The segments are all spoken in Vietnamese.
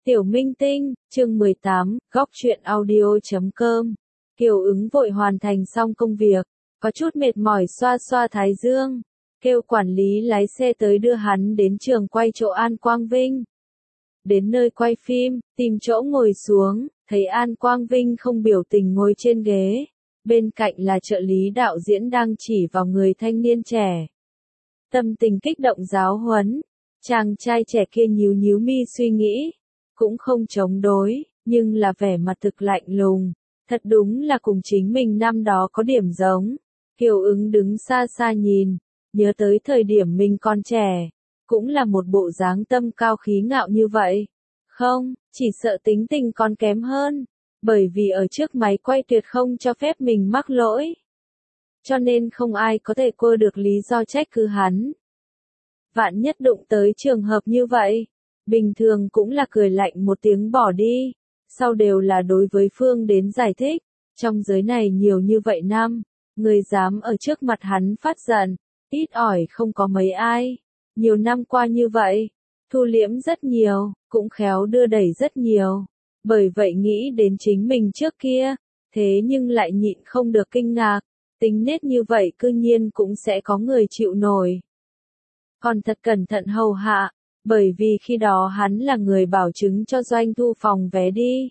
Tiểu Minh Tinh, chương 18, góc truyện audio.com. Kiều Ứng vội hoàn thành xong công việc, có chút mệt mỏi xoa xoa thái dương, kêu quản lý lái xe tới đưa hắn đến trường quay chỗ An Quang Vinh. Đến nơi quay phim, tìm chỗ ngồi xuống, thấy An Quang Vinh không biểu tình ngồi trên ghế, bên cạnh là trợ lý đạo diễn đang chỉ vào người thanh niên trẻ. Tâm tình kích động giáo huấn, chàng trai trẻ kia nhíu nhíu mi suy nghĩ. Cũng không chống đối, nhưng là vẻ mặt thực lạnh lùng, thật đúng là cùng chính mình năm đó có điểm giống. Kiều Ứng đứng xa xa nhìn, nhớ tới thời điểm mình còn trẻ, cũng là một bộ dáng tâm cao khí ngạo như vậy. Không, chỉ sợ tính tình còn kém hơn, bởi vì ở trước máy quay tuyệt không cho phép mình mắc lỗi. Cho nên không ai có thể quơ được lý do trách cứ hắn. Vạn nhất đụng tới trường hợp như vậy, bình thường cũng là cười lạnh một tiếng bỏ đi, sau đều là đối với Phương đến giải thích, trong giới này nhiều như vậy năm, người dám ở trước mặt hắn phát giận, ít ỏi không có mấy ai, nhiều năm qua như vậy, thu liễm rất nhiều, cũng khéo đưa đẩy rất nhiều, bởi vậy nghĩ đến chính mình trước kia, thế nhưng lại nhịn không được kinh ngạc, tính nết như vậy cư nhiên cũng sẽ có người chịu nổi. Còn thật cẩn thận hầu hạ. Bởi vì khi đó hắn là người bảo chứng cho doanh thu phòng vé đi.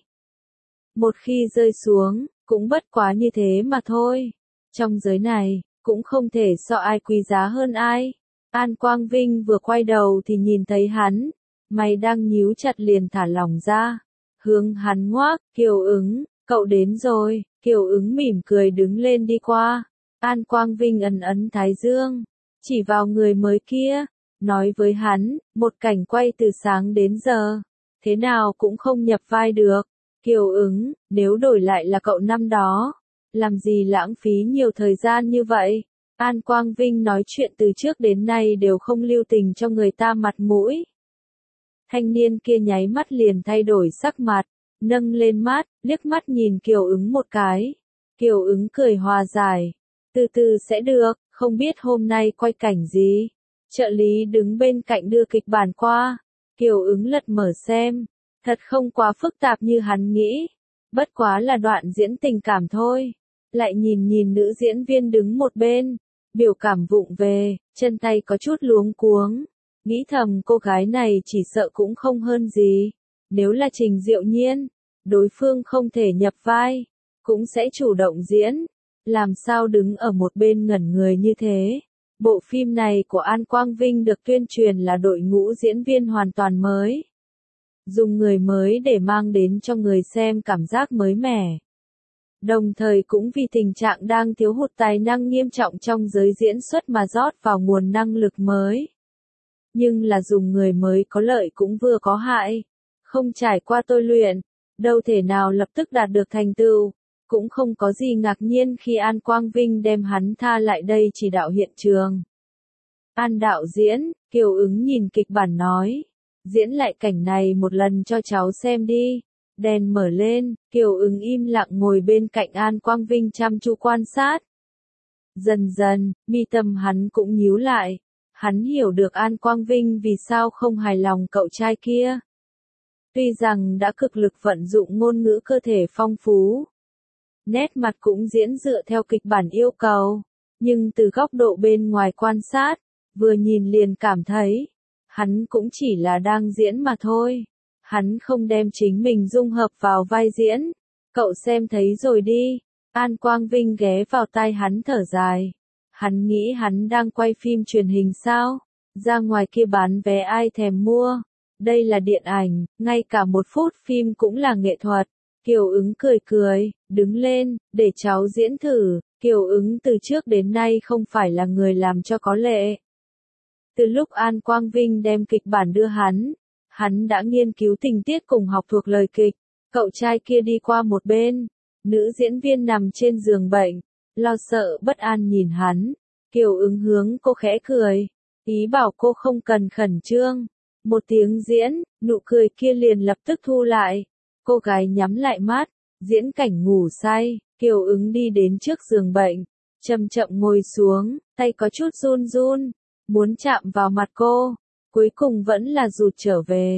Một khi rơi xuống, cũng bất quá như thế mà thôi. Trong giới này, cũng không thể so ai quý giá hơn ai. An Quang Vinh vừa quay đầu thì nhìn thấy hắn, mày đang nhíu chặt liền thả lỏng ra. Hướng hắn ngoác, Kiều Ứng, cậu đến rồi, Kiều Ứng mỉm cười đứng lên đi qua. An Quang Vinh ấn ấn thái dương, chỉ vào người mới kia. Nói với hắn, một cảnh quay từ sáng đến giờ, thế nào cũng không nhập vai được. Kiều Ứng, nếu đổi lại là cậu năm đó, làm gì lãng phí nhiều thời gian như vậy? An Quang Vinh nói chuyện từ trước đến nay đều không lưu tình cho người ta mặt mũi. Thanh niên kia nháy mắt liền thay đổi sắc mặt, nâng lên mắt, liếc mắt nhìn Kiều Ứng một cái. Kiều Ứng cười hòa giải, từ từ sẽ được, không biết hôm nay quay cảnh gì. Trợ lý đứng bên cạnh đưa kịch bản qua, Kiều Ứng lật mở xem, thật không quá phức tạp như hắn nghĩ, bất quá là đoạn diễn tình cảm thôi. Lại nhìn nhìn nữ diễn viên đứng một bên, biểu cảm vụng về, chân tay có chút luống cuống, nghĩ thầm cô gái này chỉ sợ cũng không hơn gì, nếu là Trình Diệu Nhiên, đối phương không thể nhập vai, cũng sẽ chủ động diễn, làm sao đứng ở một bên ngẩn người như thế. Bộ phim này của An Quang Vinh được tuyên truyền là đội ngũ diễn viên hoàn toàn mới. Dùng người mới để mang đến cho người xem cảm giác mới mẻ. Đồng thời cũng vì tình trạng đang thiếu hụt tài năng nghiêm trọng trong giới diễn xuất mà rót vào nguồn năng lực mới. Nhưng là dùng người mới có lợi cũng vừa có hại. Không trải qua tôi luyện, đâu thể nào lập tức đạt được thành tựu. Cũng không có gì ngạc nhiên khi An Quang Vinh đem hắn tha lại đây chỉ đạo hiện trường. An đạo diễn, Kiều Ứng nhìn kịch bản nói, diễn lại cảnh này một lần cho cháu xem đi. Đèn mở lên, Kiều Ứng im lặng ngồi bên cạnh An Quang Vinh chăm chú quan sát. Dần dần, mi tâm hắn cũng nhíu lại, hắn hiểu được An Quang Vinh vì sao không hài lòng cậu trai kia. Tuy rằng đã cực lực vận dụng ngôn ngữ cơ thể phong phú, nét mặt cũng diễn dựa theo kịch bản yêu cầu, nhưng từ góc độ bên ngoài quan sát, vừa nhìn liền cảm thấy, hắn cũng chỉ là đang diễn mà thôi, hắn không đem chính mình dung hợp vào vai diễn, cậu xem thấy rồi đi. An Quang Vinh ghé vào tai hắn thở dài, hắn nghĩ hắn đang quay phim truyền hình sao, ra ngoài kia bán vé ai thèm mua, đây là điện ảnh, ngay cả một phút phim cũng là nghệ thuật. Kiều Ứng cười cười, đứng lên, để cháu diễn thử. Kiều Ứng từ trước đến nay không phải là người làm cho có lệ. Từ lúc An Quang Vinh đem kịch bản đưa hắn đã nghiên cứu tình tiết cùng học thuộc lời kịch. Cậu trai kia đi qua một bên, nữ diễn viên nằm trên giường bệnh, lo sợ bất an nhìn hắn. Kiều Ứng hướng cô khẽ cười, ý bảo cô không cần khẩn trương. Một tiếng diễn, nụ cười kia liền lập tức thu lại. Cô gái nhắm lại mắt, diễn cảnh ngủ say, Kiều Ứng đi đến trước giường bệnh, chậm chậm ngồi xuống, tay có chút run run, muốn chạm vào mặt cô, cuối cùng vẫn là rụt trở về.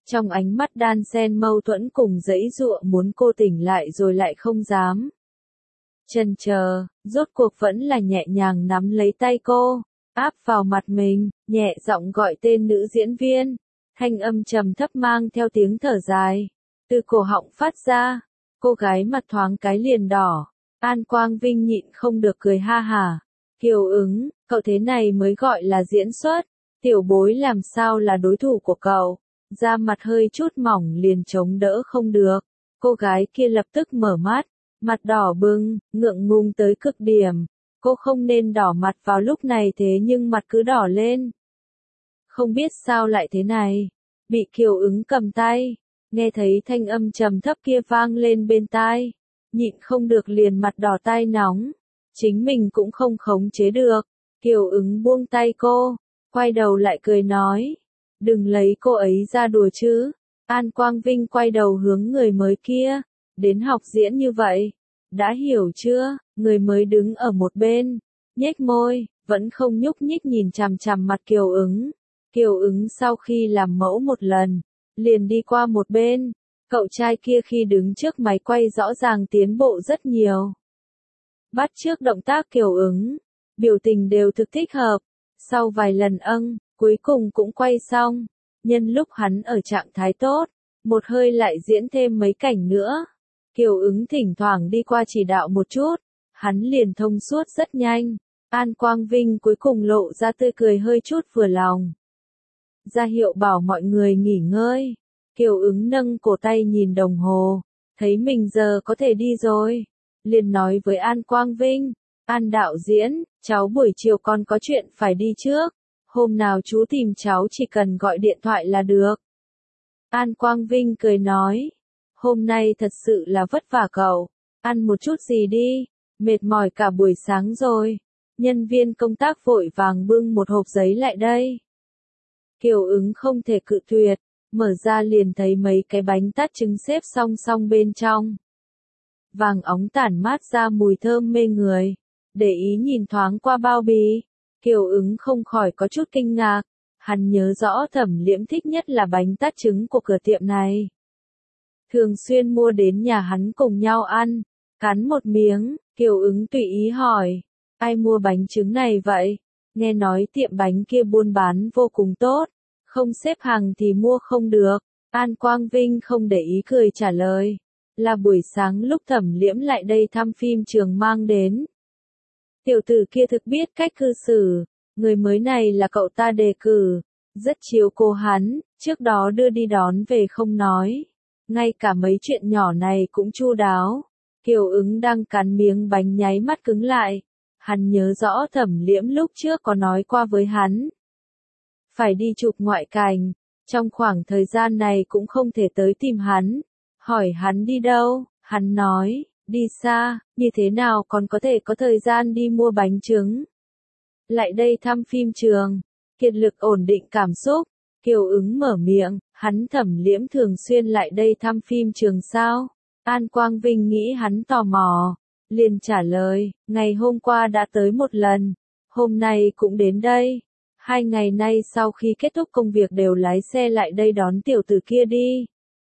Trong ánh mắt đan xen mâu thuẫn cùng giãy giụa muốn cô tỉnh lại rồi lại không dám. Chần chờ, rốt cuộc vẫn là nhẹ nhàng nắm lấy tay cô, áp vào mặt mình, nhẹ giọng gọi tên nữ diễn viên. Thanh âm trầm thấp mang theo tiếng thở dài, từ cổ họng phát ra. Cô gái mặt thoáng cái liền đỏ. An Quang Vinh nhịn không được cười ha hả. Kiều Ứng, cậu thế này mới gọi là diễn xuất. Tiểu bối làm sao là đối thủ của cậu. Da mặt hơi chút mỏng liền chống đỡ không được. Cô gái kia lập tức mở mắt, mặt đỏ bừng, ngượng ngùng tới cực điểm. Cô không nên đỏ mặt vào lúc này thế nhưng mặt cứ đỏ lên. Không biết sao lại thế này. Bị Kiều Ứng cầm tay, nghe thấy thanh âm trầm thấp kia vang lên bên tai. Nhịn không được liền mặt đỏ tai nóng. Chính mình cũng không khống chế được. Kiều Ứng buông tay cô, quay đầu lại cười nói. Đừng lấy cô ấy ra đùa chứ. An Quang Vinh quay đầu hướng người mới kia. Đến học diễn như vậy. Đã hiểu chưa? Người mới đứng ở một bên. Nhếch môi, vẫn không nhúc nhích nhìn chằm chằm mặt Kiều Ứng. Kiều Ứng sau khi làm mẫu một lần, liền đi qua một bên. Cậu trai kia khi đứng trước máy quay rõ ràng tiến bộ rất nhiều. Bắt chước động tác Kiều Ứng, biểu tình đều thực thích hợp. Sau vài lần cuối cùng cũng quay xong. Nhân lúc hắn ở trạng thái tốt, một hơi lại diễn thêm mấy cảnh nữa. Kiều Ứng thỉnh thoảng đi qua chỉ đạo một chút, hắn liền thông suốt rất nhanh. An Quang Vinh cuối cùng lộ ra tươi cười hơi chút vừa lòng. Ra hiệu bảo mọi người nghỉ ngơi. Kiều Ứng nâng cổ tay nhìn đồng hồ, thấy mình giờ có thể đi rồi. Liền nói với An Quang Vinh, An đạo diễn, cháu buổi chiều còn có chuyện phải đi trước. Hôm nào chú tìm cháu chỉ cần gọi điện thoại là được. An Quang Vinh cười nói, hôm nay thật sự là vất vả cậu, ăn một chút gì đi, mệt mỏi cả buổi sáng rồi. Nhân viên công tác vội vàng bưng một hộp giấy lại đây. Kiều Ứng không thể cự tuyệt, mở ra liền thấy mấy cái bánh tát trứng xếp song song bên trong. Vàng óng tản mát ra mùi thơm mê người, để ý nhìn thoáng qua bao bì. Kiều Ứng không khỏi có chút kinh ngạc, hắn nhớ rõ Thẩm Liễm thích nhất là bánh tát trứng của cửa tiệm này. Thường xuyên mua đến nhà hắn cùng nhau ăn, cắn một miếng, Kiều Ứng tùy ý hỏi, ai mua bánh trứng này vậy? Nghe nói tiệm bánh kia buôn bán vô cùng tốt, không xếp hàng thì mua không được. An Quang Vinh không để ý cười trả lời, là buổi sáng lúc Thẩm Liễm lại đây thăm phim trường mang đến. Tiểu tử kia thực biết cách cư xử, người mới này là cậu ta đề cử, rất chiếu cố hắn, trước đó đưa đi đón về không nói, ngay cả mấy chuyện nhỏ này cũng chu đáo. Kiều Ứng đang cắn miếng bánh nháy mắt cứng lại, hắn nhớ rõ Thẩm Liễm lúc trước có nói qua với hắn. Phải đi chụp ngoại cảnh, trong khoảng thời gian này cũng không thể tới tìm hắn. Hỏi hắn đi đâu, hắn nói, đi xa, như thế nào còn có thể có thời gian đi mua bánh trứng. Lại đây thăm phim trường, kiệt lực ổn định cảm xúc, Kiều Ứng mở miệng, hắn Thẩm Liễm thường xuyên lại đây thăm phim trường sao? An Quang Vinh nghĩ hắn tò mò, liền trả lời, ngày hôm qua đã tới một lần, hôm nay cũng đến đây. 2 ngày nay sau khi kết thúc công việc đều lái xe lại đây đón tiểu tử kia đi.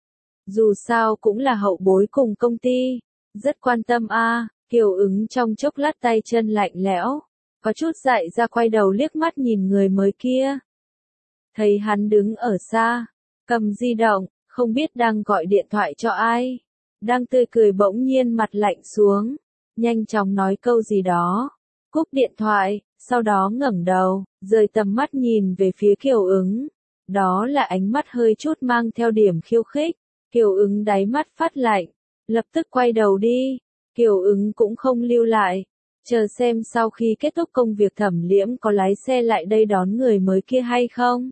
Dù sao cũng là hậu bối cùng công ty, rất quan tâm a. Kiều Ứng trong chốc lát tay chân lạnh lẽo, có chút dại ra quay đầu liếc mắt nhìn người mới kia. Thấy hắn đứng ở xa, cầm di động, không biết đang gọi điện thoại cho ai. Đang tươi cười bỗng nhiên mặt lạnh xuống, nhanh chóng nói câu gì đó, cúp điện thoại, sau đó ngẩng đầu, rời tầm mắt nhìn về phía Kiều Ứng. Đó là ánh mắt hơi chút mang theo điểm khiêu khích. Kiều Ứng đáy mắt phát lạnh, lập tức quay đầu đi. Kiều Ứng cũng không lưu lại, chờ xem sau khi kết thúc công việc Thẩm Liễm có lái xe lại đây đón người mới kia hay không.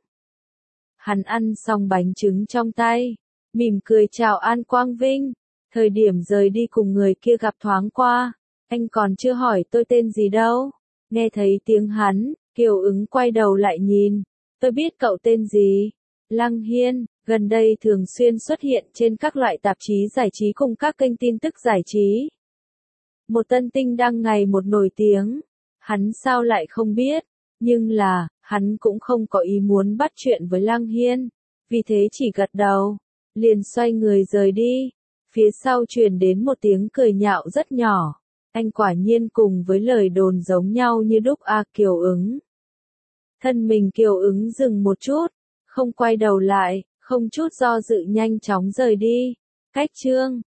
Hắn ăn xong bánh trứng trong tay, mỉm cười chào An Quang Vinh. Thời điểm rời đi cùng người kia gặp thoáng qua, anh còn chưa hỏi tôi tên gì đâu. Nghe thấy tiếng hắn, Kiều Ứng quay đầu lại nhìn, tôi biết cậu tên gì. Lăng Hiên, gần đây thường xuyên xuất hiện trên các loại tạp chí giải trí cùng các kênh tin tức giải trí. Một tân tinh đang ngày một nổi tiếng, hắn sao lại không biết, nhưng là, hắn cũng không có ý muốn bắt chuyện với Lăng Hiên, vì thế chỉ gật đầu, liền xoay người rời đi. Phía sau truyền đến một tiếng cười nhạo rất nhỏ. Anh quả nhiên cùng với lời đồn giống nhau như đúc à. Kiều Ứng. Thân mình Kiều Ứng dừng một chút, không quay đầu lại, không chút do dự nhanh chóng rời đi. Cách chương